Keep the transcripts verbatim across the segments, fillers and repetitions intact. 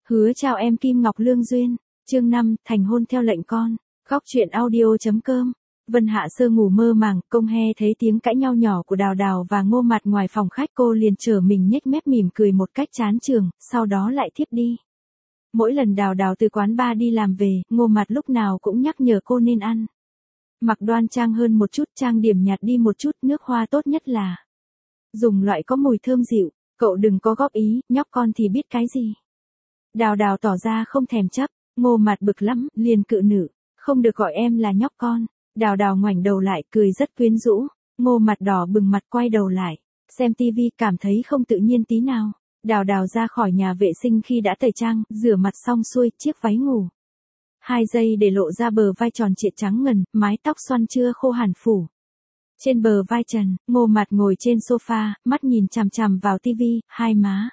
Hứa chào em Kim Ngọc Lương Duyên, chương năm, thành hôn theo lệnh con, góc truyện audio.com. Vân Hạ Sơ ngủ mơ màng, công he thấy tiếng cãi nhau nhỏ của Đào Đào và Ngô Mạt ngoài phòng khách, cô liền trở mình nhếch mép mỉm cười một cách chán chường, sau đó lại thiếp đi. Mỗi lần Đào Đào từ quán bar đi làm về, Ngô Mạt lúc nào cũng nhắc nhở cô nên ăn mặc đoan trang hơn một chút, trang điểm nhạt đi một chút, nước hoa tốt nhất là dùng loại có mùi thơm dịu, cậu đừng có góp ý, nhóc con thì biết cái gì. Đào Đào tỏ ra không thèm chấp, Ngô Mạt bực lắm, liền cự nữ, không được gọi em là nhóc con. Đào Đào ngoảnh đầu lại, cười rất quyến rũ. Ngô Mạt đỏ bừng mặt quay đầu lại, xem tivi cảm thấy không tự nhiên tí nào. Đào Đào ra khỏi nhà vệ sinh khi đã tẩy trang, rửa mặt xong xuôi, chiếc váy ngủ hai giây để lộ ra bờ vai tròn trịa trắng ngần, mái tóc xoăn chưa khô hẳn phủ trên bờ vai trần. Ngô Mạt ngồi trên sofa, mắt nhìn chằm chằm vào tivi, hai má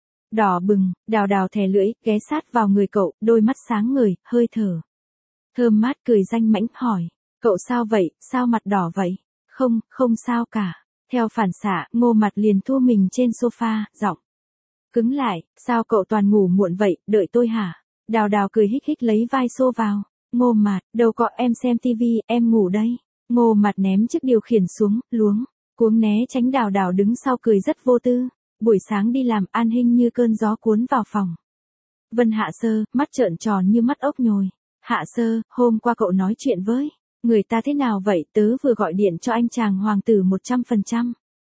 đỏ bừng. Đào Đào thè lưỡi, ghé sát vào người cậu, đôi mắt sáng ngời, hơi thở thơm mát, cười danh mãnh, hỏi: Cậu sao vậy, sao mặt đỏ vậy? Không, không sao cả. Theo phản xạ, Ngô Mạt liền thua mình trên sofa, giọng cứng lại: Sao cậu toàn ngủ muộn vậy, đợi tôi hả? Đào Đào cười hích hích lấy vai xô vào. Ngô Mạt, đâu có, em xem tivi, em ngủ đây. Ngô Mạt ném chiếc điều khiển xuống, luống cuống né tránh. Đào Đào đứng sau cười rất vô tư. Buổi sáng đi làm, An Hinh như cơn gió cuốn vào phòng. Vân Hạ Sơ, mắt trợn tròn như mắt ốc nhồi. Hạ Sơ, hôm qua cậu nói chuyện với người ta thế nào vậy? Tớ vừa gọi điện cho anh chàng hoàng tử một trăm phần trăm.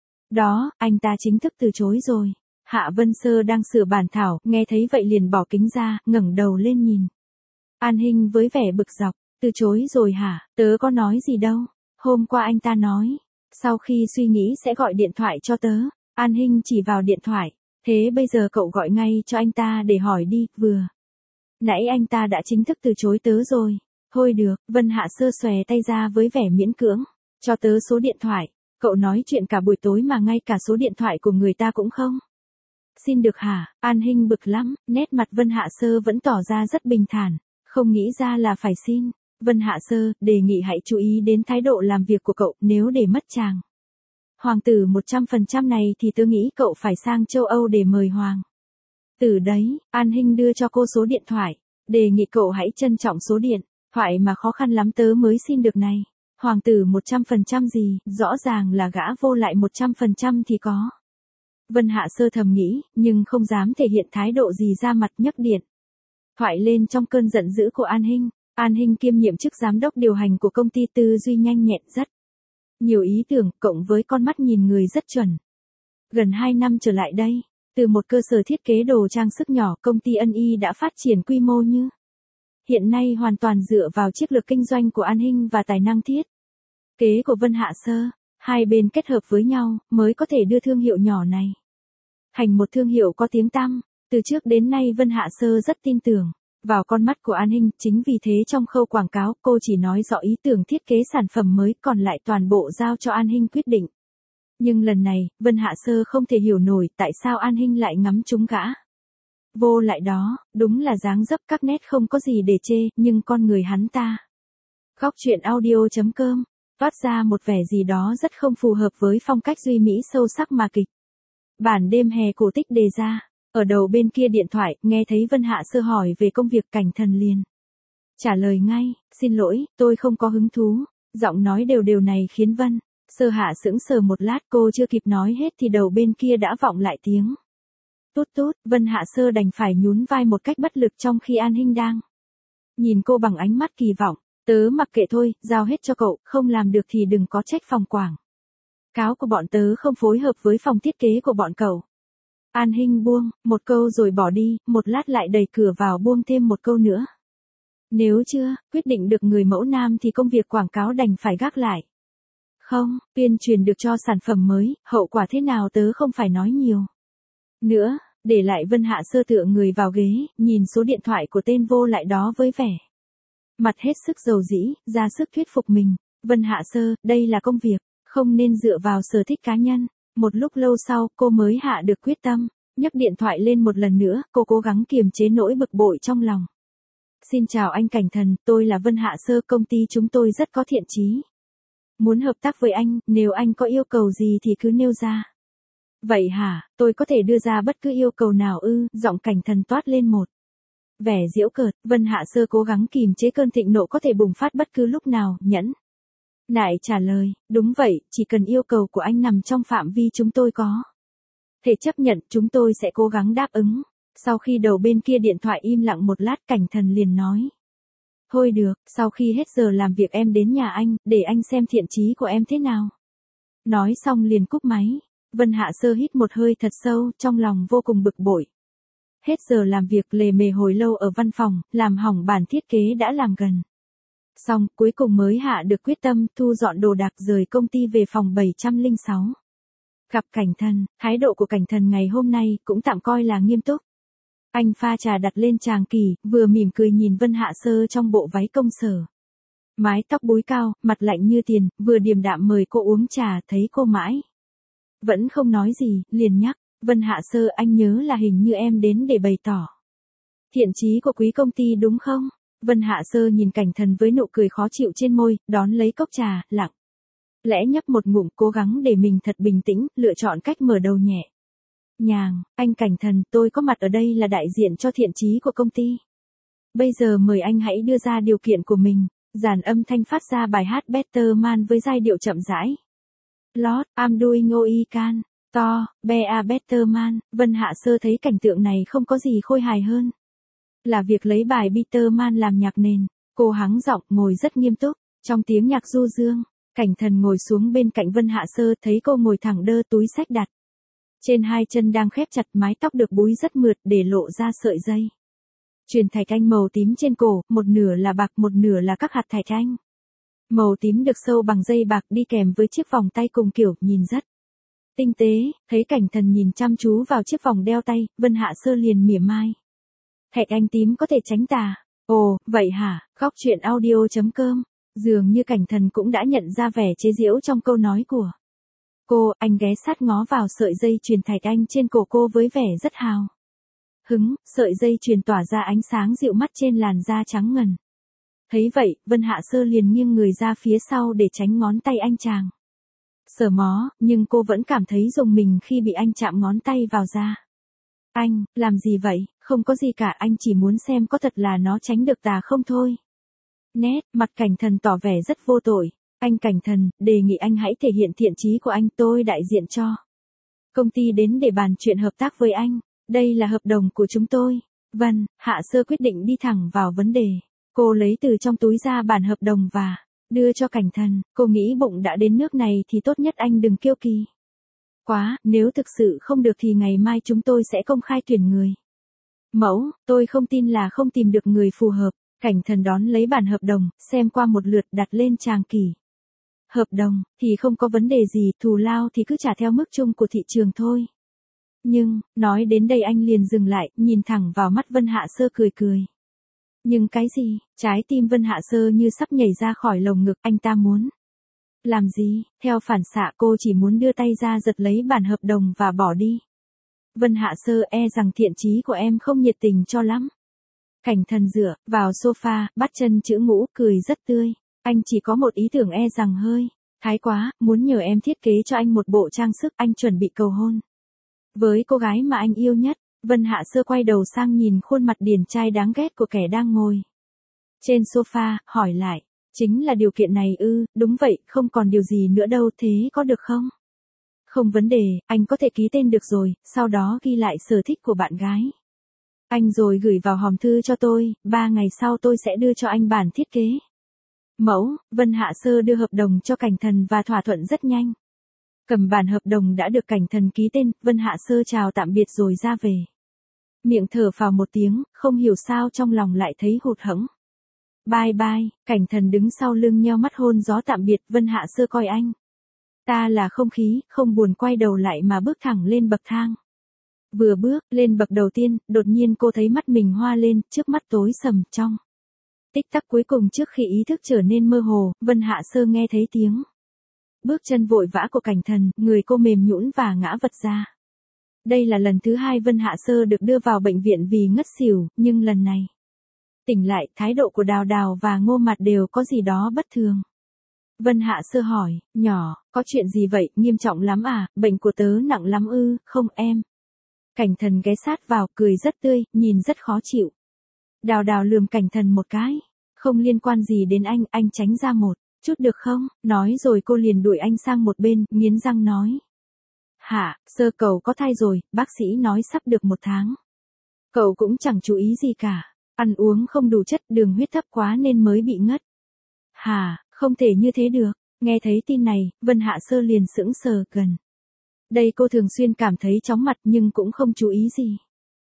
Đó, anh ta chính thức từ chối rồi. Hạ Vân Sơ đang sửa bản thảo, nghe thấy vậy liền bỏ kính ra, ngẩng đầu lên nhìn An Hinh với vẻ bực dọc. Từ chối rồi hả? Tớ có nói gì đâu. Hôm qua anh ta nói, sau khi suy nghĩ sẽ gọi điện thoại cho tớ. An Hinh chỉ vào điện thoại. Thế bây giờ cậu gọi ngay cho anh ta để hỏi đi, vừa nãy anh ta đã chính thức từ chối tớ rồi. Thôi được, Vân Hạ Sơ xòe tay ra với vẻ miễn cưỡng. Cho tớ số điện thoại. Cậu nói chuyện cả buổi tối mà ngay cả số điện thoại của người ta cũng không xin được hả? An Hinh bực lắm, nét mặt Vân Hạ Sơ vẫn tỏ ra rất bình thản. Không nghĩ ra là phải xin. Vân Hạ Sơ, đề nghị hãy chú ý đến thái độ làm việc của cậu, nếu để mất chàng hoàng tử một trăm phần trăm này thì tớ nghĩ cậu phải sang châu Âu để mời hoàng tử đấy. An Hinh đưa cho cô số điện thoại. Đề nghị cậu hãy trân trọng số điện thoại mà khó khăn lắm tớ mới xin được này. Hoàng tử một trăm phần trăm gì, rõ ràng là gã vô lại một trăm phần trăm thì có. Vân Hạ Sơ thầm nghĩ, nhưng không dám thể hiện thái độ gì ra mặt, nhấc điện thoại lên trong cơn giận dữ của An Hinh. An Hinh kiêm nhiệm chức giám đốc điều hành của công ty, tư duy nhanh nhẹn, rất nhiều ý tưởng, cộng với con mắt nhìn người rất chuẩn. Gần hai năm trở lại đây, từ một cơ sở thiết kế đồ trang sức nhỏ, công ty Ân Y đã phát triển quy mô như hiện nay hoàn toàn dựa vào chiến lược kinh doanh của An Hinh và tài năng thiết kế của Vân Hạ Sơ. Hai bên kết hợp với nhau mới có thể đưa thương hiệu nhỏ này thành một thương hiệu có tiếng tăm. Từ trước đến nay Vân Hạ Sơ rất tin tưởng vào con mắt của An Hinh, chính vì thế trong khâu quảng cáo, cô chỉ nói rõ ý tưởng thiết kế sản phẩm mới, còn lại toàn bộ giao cho An Hinh quyết định. Nhưng lần này, Vân Hạ Sơ không thể hiểu nổi tại sao An Hinh lại ngắm trúng gã vô lại đó. Đúng là dáng dấp các nét không có gì để chê, nhưng con người hắn ta, góc truyện audio.com, toát ra một vẻ gì đó rất không phù hợp với phong cách duy mỹ sâu sắc mà kịch bản đêm hè cổ tích đề ra. Ở đầu bên kia điện thoại, nghe thấy Vân Hạ Sơ hỏi về công việc, Cảnh Thần liền trả lời ngay: Xin lỗi, tôi không có hứng thú. Giọng nói đều đều này khiến Vân Sơ Hạ sững sờ một lát, cô chưa kịp nói hết thì đầu bên kia đã vọng lại tiếng tút tút. Vân Hạ Sơ đành phải nhún vai một cách bất lực, trong khi An Hinh đang nhìn cô bằng ánh mắt kỳ vọng. Tớ mặc kệ thôi, giao hết cho cậu, không làm được thì đừng có trách phòng quảng cáo của bọn tớ không phối hợp với phòng thiết kế của bọn cậu. An Hinh buông một câu rồi bỏ đi, một lát lại đẩy cửa vào buông thêm một câu nữa. Nếu chưa quyết định được người mẫu nam thì công việc quảng cáo đành phải gác lại. Không, tuyên truyền được cho sản phẩm mới, hậu quả thế nào tớ không phải nói nhiều nữa. Để lại Vân Hạ Sơ tựa người vào ghế, nhìn số điện thoại của tên vô lại đó với vẻ mặt hết sức dầu dĩ, ra sức thuyết phục mình. Vân Hạ Sơ, đây là công việc, không nên dựa vào sở thích cá nhân. Một lúc lâu sau, cô mới hạ được quyết tâm, nhấc điện thoại lên một lần nữa, cô cố gắng kiềm chế nỗi bực bội trong lòng. Xin chào anh Cảnh Thần, tôi là Vân Hạ Sơ, công ty chúng tôi rất có thiện chí muốn hợp tác với anh, nếu anh có yêu cầu gì thì cứ nêu ra. Vậy hả, tôi có thể đưa ra bất cứ yêu cầu nào ư? Giọng Cảnh Thần toát lên một Vẻ giễu cợt, Vân Hạ Sơ cố gắng kìm chế cơn thịnh nộ có thể bùng phát bất cứ lúc nào, nhẫn. Nại trả lời, đúng vậy, chỉ cần yêu cầu của anh nằm trong phạm vi chúng tôi có thể chấp nhận, chúng tôi sẽ cố gắng đáp ứng. Sau khi đầu bên kia điện thoại im lặng một lát, Cảnh Thần liền nói. Thôi được, sau khi hết giờ làm việc em đến nhà anh, để anh xem thiện chí của em thế nào. Nói xong liền cúp máy. Vân Hạ Sơ hít một hơi thật sâu, trong lòng vô cùng bực bội. Hết giờ làm việc lề mề hồi lâu ở văn phòng, làm hỏng bản thiết kế đã làm gần. Xong, cuối cùng mới hạ được quyết tâm thu dọn đồ đạc rời công ty về phòng bảy trăm lẻ sáu. Gặp Cảnh Thần, thái độ của Cảnh Thần ngày hôm nay cũng tạm coi là nghiêm túc. Anh pha trà đặt lên tràng kỳ, vừa mỉm cười nhìn Vân Hạ Sơ trong bộ váy công sở. Mái tóc búi cao, mặt lạnh như tiền, vừa điềm đạm mời cô uống trà, thấy cô mãi vẫn không nói gì, liền nhắc, Vân Hạ Sơ, anh nhớ là hình như em đến để bày tỏ thiện chí của quý công ty đúng không? Vân Hạ Sơ nhìn Cảnh Thần với nụ cười khó chịu trên môi, đón lấy cốc trà, lặng lẽ nhấp một ngụm, cố gắng để mình thật bình tĩnh, lựa chọn cách mở đầu nhẹ nhàng, anh Cảnh Thần, tôi có mặt ở đây là đại diện cho thiện chí của công ty. Bây giờ mời anh hãy đưa ra điều kiện của mình. Dàn âm thanh phát ra bài hát Better Man với giai điệu chậm rãi. Lord, I'm doing all I can. To, be a better man. Vân Hạ Sơ thấy cảnh tượng này không có gì khôi hài hơn là việc lấy bài Better Man làm nhạc nền. Cô hắng giọng, ngồi rất nghiêm túc. Trong tiếng nhạc du dương, Cảnh Thần ngồi xuống bên cạnh Vân Hạ Sơ, thấy cô ngồi thẳng đơ, túi xách đặt trên hai chân đang khép chặt, mái tóc được búi rất mượt để lộ ra sợi dây chuyền thạch anh màu tím trên cổ, một nửa là bạc, một nửa là các hạt thạch anh màu tím được sâu bằng dây bạc, đi kèm với chiếc vòng tay cùng kiểu, nhìn rất tinh tế. Thấy Cảnh Thần nhìn chăm chú vào chiếc vòng đeo tay, Vân Hạ Sơ liền mỉa mai. Thạch anh tím có thể tránh tà. Ồ, vậy hả? Góc truyện audio chấm com. Dường như Cảnh Thần cũng đã nhận ra vẻ chế giễu trong câu nói của cô. Anh ghé sát ngó vào sợi dây chuyền thạch anh trên cổ cô với vẻ rất hào hứng, sợi dây chuyền tỏa ra ánh sáng dịu mắt trên làn da trắng ngần. Thấy vậy, Vân Hạ Sơ liền nghiêng người ra phía sau để tránh ngón tay anh chàng sờ mó, nhưng cô vẫn cảm thấy rùng mình khi bị anh chạm ngón tay vào da. Anh, làm gì vậy? Không có gì cả, anh chỉ muốn xem có thật là nó tránh được tà không thôi. Nét, mặt Cảnh Thần tỏ vẻ rất vô tội. Anh Cảnh Thần, đề nghị anh hãy thể hiện thiện chí của anh, tôi đại diện cho công ty đến để bàn chuyện hợp tác với anh. Đây là hợp đồng của chúng tôi. Vân Hạ Sơ quyết định đi thẳng vào vấn đề. Cô lấy từ trong túi ra bản hợp đồng và đưa cho Cảnh Thần. Cô nghĩ bụng đã đến nước này thì tốt nhất anh đừng kiêu kỳ quá, nếu thực sự không được thì ngày mai chúng tôi sẽ công khai tuyển người mẫu, tôi không tin là không tìm được người phù hợp. Cảnh Thần đón lấy bản hợp đồng, xem qua một lượt, đặt lên tràng kỳ. Hợp đồng thì không có vấn đề gì, thù lao thì cứ trả theo mức chung của thị trường thôi. Nhưng, nói đến đây anh liền dừng lại, nhìn thẳng vào mắt Vân Hạ Sơ cười cười. Nhưng cái gì? Trái tim Vân Hạ Sơ như sắp nhảy ra khỏi lồng ngực, anh ta muốn làm gì? Theo phản xạ cô chỉ muốn đưa tay ra giật lấy bản hợp đồng và bỏ đi. Vân Hạ Sơ, e rằng thiện chí của em không nhiệt tình cho lắm. Cảnh Thần dựa vào sofa, bắt chân chữ ngũ, cười rất tươi. Anh chỉ có một ý tưởng, e rằng hơi thái quá, muốn nhờ em thiết kế cho anh một bộ trang sức, anh chuẩn bị cầu hôn với cô gái mà anh yêu nhất. Vân Hạ Sơ quay đầu sang nhìn khuôn mặt điển trai đáng ghét của kẻ đang ngồi trên sofa, hỏi lại, chính là điều kiện này ư? Đúng vậy, không còn điều gì nữa đâu, thế có được không? Không vấn đề, anh có thể ký tên được rồi, sau đó ghi lại sở thích của bạn gái anh rồi gửi vào hòm thư cho tôi, ba ngày sau tôi sẽ đưa cho anh bản thiết kế mẫu. Vân Hạ Sơ đưa hợp đồng cho Cảnh Thần và thỏa thuận rất nhanh. Cầm bản hợp đồng đã được Cảnh Thần ký tên, Vân Hạ Sơ chào tạm biệt rồi ra về. Miệng thở phào một tiếng, không hiểu sao trong lòng lại thấy hụt hẫng. Bye bye, Cảnh Thần đứng sau lưng nheo mắt hôn gió tạm biệt. Vân Hạ Sơ coi anh ta là không khí, không buồn quay đầu lại mà bước thẳng lên bậc thang. Vừa bước lên bậc đầu tiên, đột nhiên cô thấy mắt mình hoa lên, trước mắt tối sầm. Trong tích tắc cuối cùng trước khi ý thức trở nên mơ hồ, Vân Hạ Sơ nghe thấy tiếng bước chân vội vã của Cảnh Thần, người cô mềm nhũn và ngã vật ra. Đây là lần thứ hai Vân Hạ Sơ được đưa vào bệnh viện vì ngất xỉu, nhưng lần này tỉnh lại, thái độ của Đào Đào và Ngô Mạt đều có gì đó bất thường. Vân Hạ Sơ hỏi, nhỏ, có chuyện gì vậy, nghiêm trọng lắm à, bệnh của tớ nặng lắm ư? Không em. Cảnh Thần ghé sát vào, cười rất tươi, nhìn rất khó chịu. Đào đào lườm Cảnh Thần một cái. Không liên quan gì đến anh, anh tránh ra một chút được không? Nói rồi cô liền đuổi anh sang một bên, nghiến răng nói. Hả, Sơ cậu có thai rồi, bác sĩ nói sắp được một tháng. Cậu cũng chẳng chú ý gì cả. Ăn uống không đủ chất, đường huyết thấp quá nên mới bị ngất. Hả, không thể như thế được. Nghe thấy tin này, Vân Hạ Sơ liền sững sờ gần. Đây cô thường xuyên cảm thấy chóng mặt nhưng cũng không chú ý gì.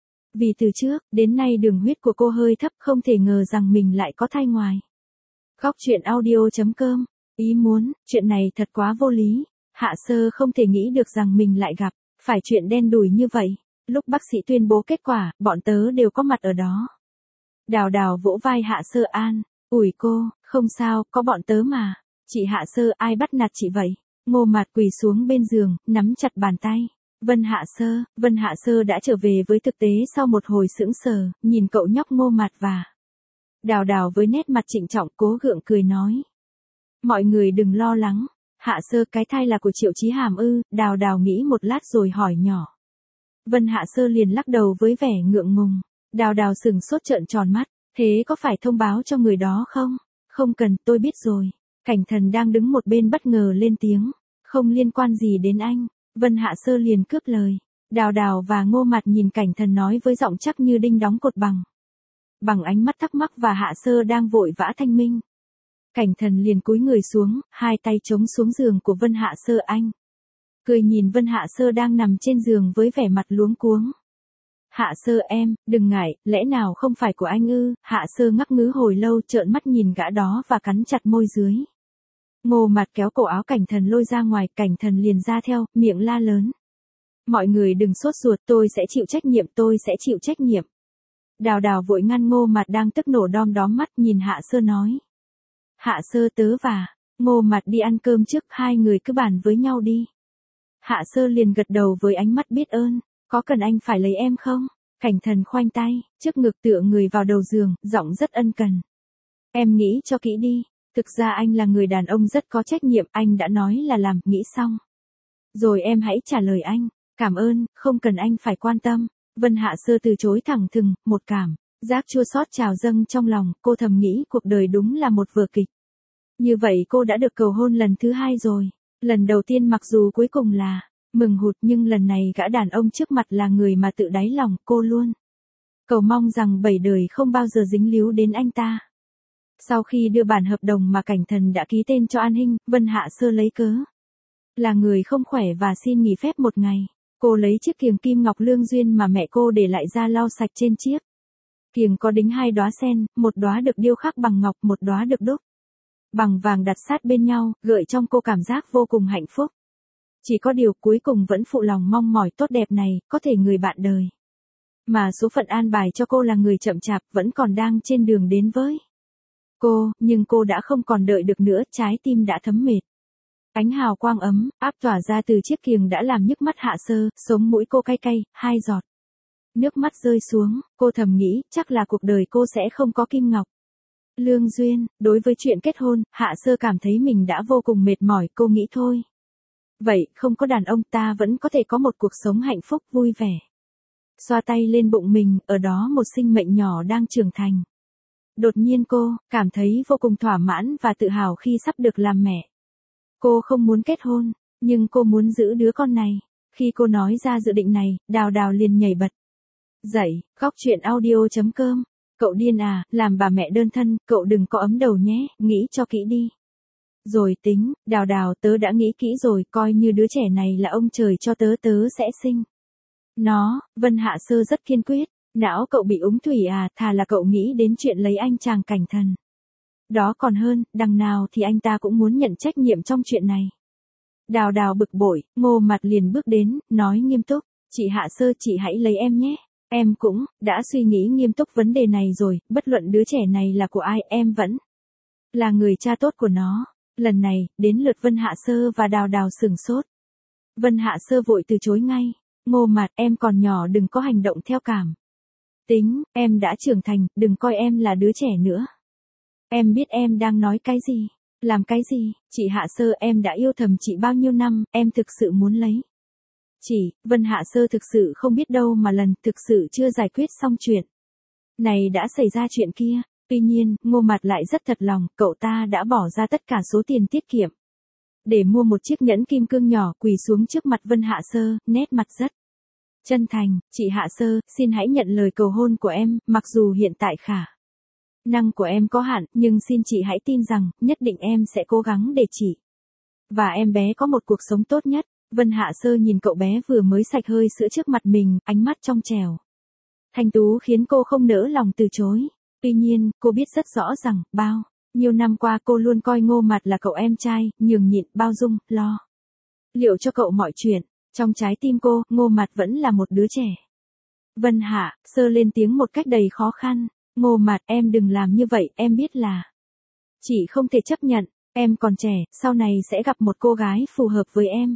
Vì từ trước, đến nay đường huyết của cô hơi thấp, không thể ngờ rằng mình lại có thai ngoài. Khóc chuyện audio chấm com. Ý muốn, chuyện này thật quá vô lý. Hạ Sơ không thể nghĩ được rằng mình lại gặp phải chuyện đen đủi như vậy. Lúc bác sĩ tuyên bố kết quả, bọn tớ đều có mặt ở đó. Đào đào vỗ vai Hạ Sơ an. Ủi cô, không sao, có bọn tớ mà. Chị Hạ Sơ, ai bắt nạt chị vậy? Ngô Mạt quỳ xuống bên giường, nắm chặt bàn tay. Vân Hạ Sơ, Vân Hạ Sơ đã trở về với thực tế sau một hồi sững sờ, nhìn cậu nhóc Ngô Mạt và Đào đào với nét mặt trịnh trọng cố gượng cười nói. Mọi người đừng lo lắng. Hạ Sơ, cái thai là của Triệu Chí Hàm ư? Đào đào nghĩ một lát rồi hỏi nhỏ. Vân Hạ Sơ liền lắc đầu với vẻ ngượng ngùng. Đào đào sừng sốt trợn tròn mắt. Thế có phải thông báo cho người đó không? Không cần, tôi biết rồi. Cảnh Thần đang đứng một bên bất ngờ lên tiếng. Không liên quan gì đến anh. Vân Hạ Sơ liền cướp lời. Đào đào và Ngô Mạt nhìn Cảnh Thần nói với giọng chắc như đinh đóng cột bằng. Bằng ánh mắt thắc mắc và Hạ Sơ đang vội vã thanh minh. Cảnh Thần liền cúi người xuống, hai tay chống xuống giường của Vân Hạ Sơ anh. Cười nhìn Vân Hạ Sơ đang nằm trên giường với vẻ mặt luống cuống. Hạ Sơ em, đừng ngại, lẽ nào không phải của anh ư? Hạ Sơ ngắc ngứ hồi lâu trợn mắt nhìn gã đó và cắn chặt môi dưới. Ngô Mạt kéo cổ áo Cảnh Thần lôi ra ngoài, Cảnh Thần liền ra theo, miệng la lớn. Mọi người đừng sốt ruột, tôi sẽ chịu trách nhiệm, tôi sẽ chịu trách nhiệm. Đào đào vội ngăn Ngô Mạt đang tức nổ đom đóm mắt nhìn Hạ Sơ nói. Hạ Sơ tớ và Ngô Mạt đi ăn cơm trước, hai người cứ bàn với nhau đi. Hạ Sơ liền gật đầu với ánh mắt biết ơn. Có cần anh phải lấy em không? Cảnh Thần khoanh tay, trước ngực tựa người vào đầu giường, giọng rất ân cần. Em nghĩ cho kỹ đi. Thực ra anh là người đàn ông rất có trách nhiệm, anh đã nói là làm, nghĩ xong. Rồi em hãy trả lời anh. Cảm ơn, không cần anh phải quan tâm. Vân Hạ Sơ từ chối thẳng thừng, một cảm giác chua xót trào dâng trong lòng, cô thầm nghĩ cuộc đời đúng là một vở kịch. Như vậy cô đã được cầu hôn lần thứ hai rồi. Lần đầu tiên mặc dù cuối cùng là mừng hụt nhưng lần này gã đàn ông trước mặt là người mà tự đáy lòng cô luôn cầu mong rằng bảy đời không bao giờ dính líu đến anh ta. Sau khi đưa bản hợp đồng mà Cảnh Thần đã ký tên cho An Hinh, Vân Hạ Sơ lấy cớ là người không khỏe và xin nghỉ phép một ngày. Cô lấy chiếc kiềng kim ngọc lương duyên mà mẹ cô để lại ra lau sạch trên chiếc kiềng có đính hai đóa sen, một đóa được điêu khắc bằng ngọc, một đóa được đúc bằng vàng đặt sát bên nhau, gợi trong cô cảm giác vô cùng hạnh phúc. Chỉ có điều cuối cùng vẫn phụ lòng mong mỏi tốt đẹp này, có thể người bạn đời mà số phận an bài cho cô là người chậm chạp, vẫn còn đang trên đường đến với cô, nhưng cô đã không còn đợi được nữa, trái tim đã thấm mệt. Ánh hào quang ấm áp tỏa ra từ chiếc kiềng đã làm nhức mắt Hạ Sơ, sống mũi cô cay cay, hai giọt nước mắt rơi xuống, cô thầm nghĩ, chắc là cuộc đời cô sẽ không có kim ngọc lương duyên. Đối với chuyện kết hôn, Hạ Sơ cảm thấy mình đã vô cùng mệt mỏi, cô nghĩ thôi. Vậy, không có đàn ông ta vẫn có thể có một cuộc sống hạnh phúc vui vẻ. Xoa tay lên bụng mình, ở đó một sinh mệnh nhỏ đang trưởng thành. Đột nhiên cô cảm thấy vô cùng thỏa mãn và tự hào khi sắp được làm mẹ. Cô không muốn kết hôn, nhưng cô muốn giữ đứa con này. Khi cô nói ra dự định này, Đào Đào liền nhảy bật dậy. Khóc chuyện audio chấm com. Cậu điên à, làm bà mẹ đơn thân, cậu đừng có ấm đầu nhé, nghĩ cho kỹ đi. Rồi tính, Đào Đào, tớ đã nghĩ kỹ rồi, coi như đứa trẻ này là ông trời cho tớ, tớ sẽ sinh nó. Vân Hạ Sơ rất kiên quyết. Não cậu bị úng thủy à, thà là cậu nghĩ đến chuyện lấy anh chàng Cảnh Thần. Đó còn hơn, đằng nào thì anh ta cũng muốn nhận trách nhiệm trong chuyện này. Đào Đào bực bội, Ngô Mạt liền bước đến, nói nghiêm túc. Chị Hạ Sơ, chị hãy lấy em nhé. Em cũng đã suy nghĩ nghiêm túc vấn đề này rồi, bất luận đứa trẻ này là của ai, em vẫn là người cha tốt của nó. Lần này, đến lượt Vân Hạ Sơ và Đào Đào sửng sốt. Vân Hạ Sơ vội từ chối ngay. Ngô Mạt, em còn nhỏ đừng có hành động theo cảm tính, em đã trưởng thành, đừng coi em là đứa trẻ nữa. Em biết em đang nói cái gì, làm cái gì. Chị Hạ Sơ, em đã yêu thầm chị bao nhiêu năm, em thực sự muốn lấy chị. Vân Hạ Sơ thực sự không biết đâu mà lần, thực sự chưa giải quyết xong chuyện này đã xảy ra chuyện kia. Tuy nhiên, Ngô Mạt lại rất thật lòng, cậu ta đã bỏ ra tất cả số tiền tiết kiệm để mua một chiếc nhẫn kim cương nhỏ, quỳ xuống trước mặt Vân Hạ Sơ, nét mặt rất chân thành. Chị Hạ Sơ, xin hãy nhận lời cầu hôn của em, mặc dù hiện tại khả năng của em có hạn, nhưng xin chị hãy tin rằng, nhất định em sẽ cố gắng để chị và em bé có một cuộc sống tốt nhất. Vân Hạ Sơ nhìn cậu bé vừa mới sạch hơi sữa trước mặt mình, ánh mắt trong trẻo thanh tú khiến cô không nỡ lòng từ chối. Tuy nhiên, cô biết rất rõ rằng, bao nhiều năm qua cô luôn coi Ngô Mạt là cậu em trai, nhường nhịn, bao dung, lo liệu cho cậu mọi chuyện. Trong trái tim cô, Ngô Mạt vẫn là một đứa trẻ. Vân Hạ Sơ lên tiếng một cách đầy khó khăn. Ngô Mạt, em đừng làm như vậy, em biết là chị không thể chấp nhận, em còn trẻ, sau này sẽ gặp một cô gái phù hợp với em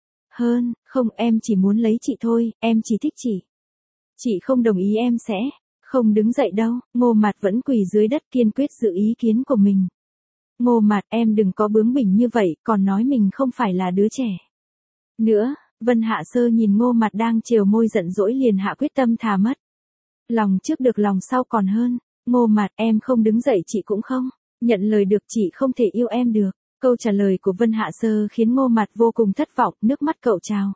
hơn. Không, em chỉ muốn lấy chị thôi, em chỉ thích chị. Chị không đồng ý em sẽ không đứng dậy đâu. Ngô Mạt vẫn quỳ dưới đất kiên quyết giữ ý kiến của mình. Ngô Mạt, em đừng có bướng bỉnh như vậy, còn nói mình không phải là đứa trẻ nữa. Vân Hạ Sơ nhìn Ngô Mạt đang trều môi giận dỗi liền hạ quyết tâm thà mất lòng trước được lòng sau còn hơn. Ngô Mạt, em không đứng dậy chị cũng không nhận lời được, chị không thể yêu em được. Câu trả lời của Vân Hạ Sơ khiến Ngô Mạt vô cùng thất vọng, nước mắt cậu trào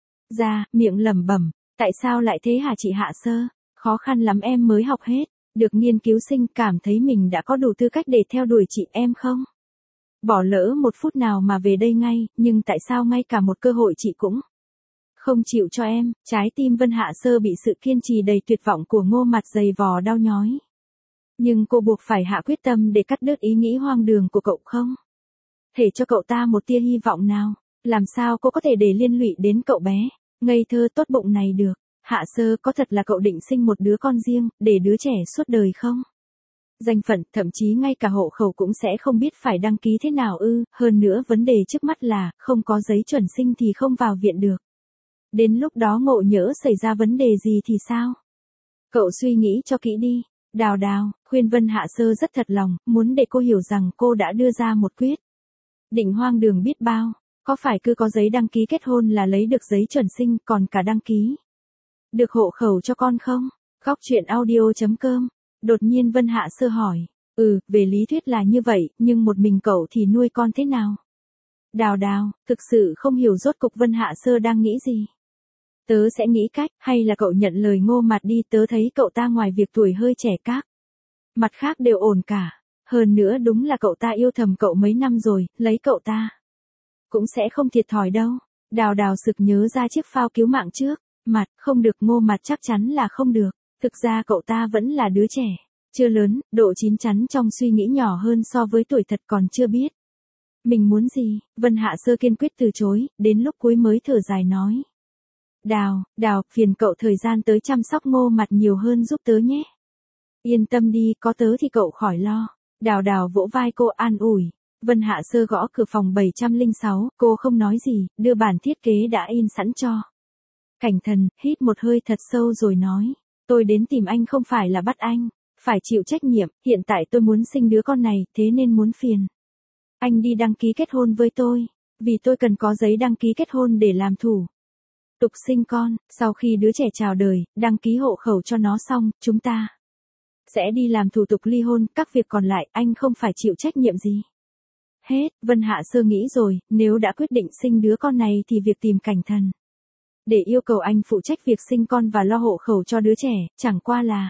ra, miệng lẩm bẩm, tại sao lại thế hả chị Hạ Sơ? Khó khăn lắm em mới học hết được nghiên cứu sinh, cảm thấy mình đã có đủ tư cách để theo đuổi chị, em không bỏ lỡ một phút nào mà về đây ngay, nhưng tại sao ngay cả một cơ hội chị cũng không chịu cho em? Trái tim Vân Hạ Sơ bị sự kiên trì đầy tuyệt vọng của Ngô Mạt dày vò đau nhói. Nhưng cô buộc phải hạ quyết tâm để cắt đứt ý nghĩ hoang đường của cậu, không thể cho cậu ta một tia hy vọng nào. Làm sao cô có thể để liên lụy đến cậu bé ngây thơ tốt bụng này được? Hạ Sơ, có thật là cậu định sinh một đứa con riêng, để đứa trẻ suốt đời không? Danh phận, thậm chí ngay cả hộ khẩu cũng sẽ không biết phải đăng ký thế nào ư? Hơn nữa vấn đề trước mắt là, không có giấy chuẩn sinh thì không vào viện được. Đến lúc đó ngộ nhỡ xảy ra vấn đề gì thì sao? Cậu suy nghĩ cho kỹ đi. Đào Đào khuyên Vân Hạ Sơ rất thật lòng, muốn để cô hiểu rằng cô đã đưa ra một quyết định hoang đường biết bao. Có phải cứ có giấy đăng ký kết hôn là lấy được giấy chuẩn sinh, còn cả đăng ký được hộ khẩu cho con không? Góc truyện audio chấm com. Đột nhiên Vân Hạ Sơ hỏi. Ừ, về lý thuyết là như vậy, nhưng một mình cậu thì nuôi con thế nào? Đào Đào thực sự không hiểu rốt cục Vân Hạ Sơ đang nghĩ gì. Tớ sẽ nghĩ cách, hay là cậu nhận lời Ngô Mạt đi, tớ thấy cậu ta ngoài việc tuổi hơi trẻ các mặt khác đều ổn cả. Hơn nữa đúng là cậu ta yêu thầm cậu mấy năm rồi, lấy cậu ta cũng sẽ không thiệt thòi đâu. Đào Đào sực nhớ ra chiếc phao cứu mạng trước mặt, không được, Ngô Mạt chắc chắn là không được. Thực ra cậu ta vẫn là đứa trẻ, chưa lớn, độ chín chắn trong suy nghĩ nhỏ hơn so với tuổi thật, còn chưa biết mình muốn gì. Vân Hạ Sơ kiên quyết từ chối, đến lúc cuối mới thở dài nói. Đào, Đào, phiền cậu thời gian tới chăm sóc Ngô Mạt nhiều hơn giúp tớ nhé. Yên tâm đi, có tớ thì cậu khỏi lo. Đào Đào vỗ vai cô an ủi. Vân Hạ Sơ gõ cửa phòng bảy trăm lẻ sáu, cô không nói gì, đưa bản thiết kế đã in sẵn cho Cảnh Thần, hít một hơi thật sâu rồi nói. Tôi đến tìm anh không phải là bắt anh phải chịu trách nhiệm, hiện tại tôi muốn sinh đứa con này, thế nên muốn phiền anh đi đăng ký kết hôn với tôi, vì tôi cần có giấy đăng ký kết hôn để làm thủ tục sinh con. Sau khi đứa trẻ chào đời, đăng ký hộ khẩu cho nó xong, chúng ta sẽ đi làm thủ tục ly hôn, các việc còn lại anh không phải chịu trách nhiệm gì hết. Vân Hạ Sơ nghĩ rồi, nếu đã quyết định sinh đứa con này thì việc tìm Cảnh Thần để yêu cầu anh phụ trách việc sinh con và lo hộ khẩu cho đứa trẻ, chẳng qua là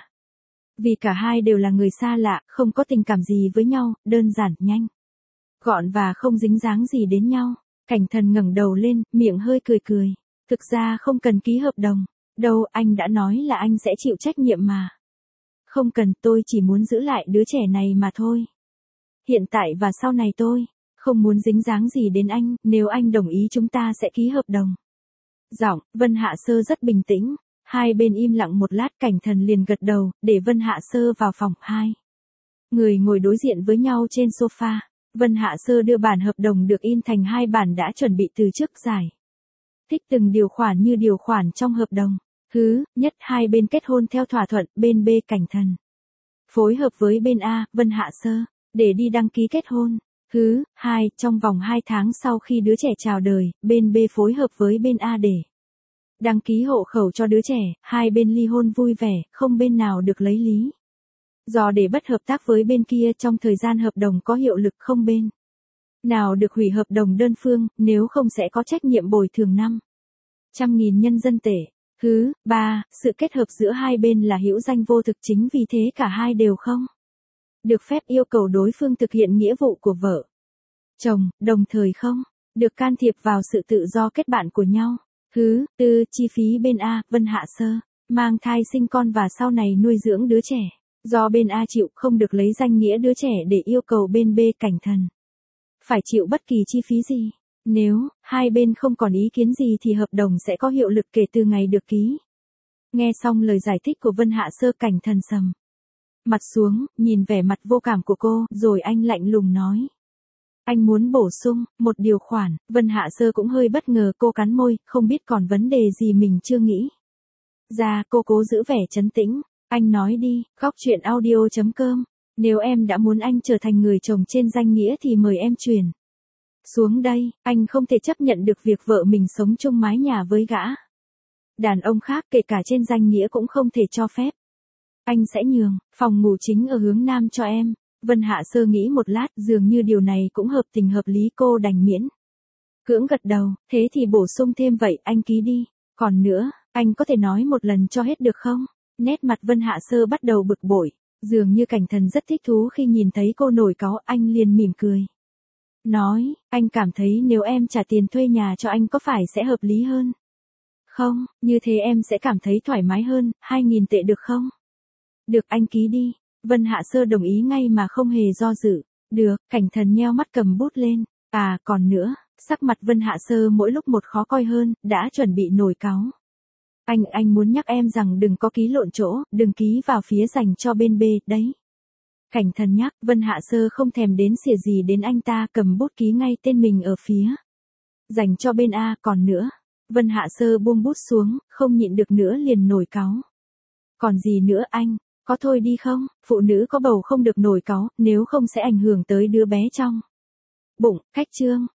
vì cả hai đều là người xa lạ, không có tình cảm gì với nhau, đơn giản, nhanh gọn và không dính dáng gì đến nhau. Cảnh Thần ngẩng đầu lên, miệng hơi cười cười. Thực ra không cần ký hợp đồng đâu, anh đã nói là anh sẽ chịu trách nhiệm mà. Không cần, tôi chỉ muốn giữ lại đứa trẻ này mà thôi. Hiện tại và sau này tôi không muốn dính dáng gì đến anh, nếu anh đồng ý chúng ta sẽ ký hợp đồng. Giọng Vân Hạ Sơ rất bình tĩnh. Hai bên im lặng một lát, Cảnh Thần liền gật đầu, để Vân Hạ Sơ vào phòng. Hai người ngồi đối diện với nhau trên sofa. Vân Hạ Sơ đưa bản hợp đồng được in thành hai bản đã chuẩn bị từ trước, giải thích từng điều khoản như điều khoản trong hợp đồng. Thứ nhất, hai bên kết hôn theo thỏa thuận, bên B Cảnh Thần phối hợp với bên A, Vân Hạ Sơ, để đi đăng ký kết hôn. Thứ hai, trong vòng hai tháng sau khi đứa trẻ chào đời, bên B phối hợp với bên A để đăng ký hộ khẩu cho đứa trẻ, hai bên ly hôn vui vẻ, không bên nào được lấy lý. Do để bất hợp tác với bên kia trong thời gian hợp đồng có hiệu lực không bên nào được hủy hợp đồng đơn phương, nếu không sẽ có trách nhiệm bồi thường năm trăm nghìn nhân dân tệ. Thứ ba, sự kết hợp giữa hai bên là hữu danh vô thực, chính vì thế cả hai đều không được phép yêu cầu đối phương thực hiện nghĩa vụ của vợ chồng, đồng thời không được can thiệp vào sự tự do kết bạn của nhau. Thứ tư, chi phí bên A, Vân Hạ Sơ, mang thai sinh con và sau này nuôi dưỡng đứa trẻ. Do bên A chịu không được lấy danh nghĩa đứa trẻ để yêu cầu bên B, Cảnh Thần phải chịu bất kỳ chi phí gì. Nếu hai bên không còn ý kiến gì thì hợp đồng sẽ có hiệu lực kể từ ngày được ký. Nghe xong lời giải thích của Vân Hạ Sơ, Cảnh Thần sầm mặt xuống, nhìn vẻ mặt vô cảm của cô, rồi anh lạnh lùng nói. Anh muốn bổ sung một điều khoản. Vân Hạ Sơ cũng hơi bất ngờ, cô cắn môi, không biết còn vấn đề gì mình chưa nghĩ ra. Cô cố giữ vẻ trấn tĩnh. Anh nói đi. Góc truyện audio chấm com. Nếu em đã muốn anh trở thành người chồng trên danh nghĩa thì mời em chuyển xuống đây. Anh không thể chấp nhận được việc vợ mình sống chung mái nhà với gã đàn ông khác, kể cả trên danh nghĩa cũng không thể cho phép. Anh sẽ nhường phòng ngủ chính ở hướng nam cho em. Vân Hạ Sơ nghĩ một lát, dường như điều này cũng hợp tình hợp lý, cô đành miễn cưỡng gật đầu. Thế thì bổ sung thêm vậy, anh ký đi. Còn nữa, anh có thể nói một lần cho hết được không? Nét mặt Vân Hạ Sơ bắt đầu bực bội. Dường như Cảnh Thần rất thích thú khi nhìn thấy cô nổi cáu, anh liền mỉm cười. Nói, anh cảm thấy nếu em trả tiền thuê nhà cho anh có phải sẽ hợp lý hơn không? Như thế em sẽ cảm thấy thoải mái hơn. Hai nghìn tệ được không? Được, anh ký đi. Vân Hạ Sơ đồng ý ngay mà không hề do dự. Được, Cảnh Thần nheo mắt cầm bút lên. À, còn nữa, sắc mặt Vân Hạ Sơ mỗi lúc một khó coi hơn, đã chuẩn bị nổi cáu. Anh, anh muốn nhắc em rằng đừng có ký lộn chỗ, đừng ký vào phía dành cho bên B, đấy. Cảnh Thần nhắc, Vân Hạ Sơ không thèm đến xỉa gì đến anh ta, cầm bút ký ngay tên mình ở phía dành cho bên A. Còn nữa, Vân Hạ Sơ buông bút xuống, không nhịn được nữa liền nổi cáu. Còn gì nữa anh? Có thôi đi không? Phụ nữ có bầu không được nổi cáu, nếu không sẽ ảnh hưởng tới đứa bé trong bụng. Khách chương.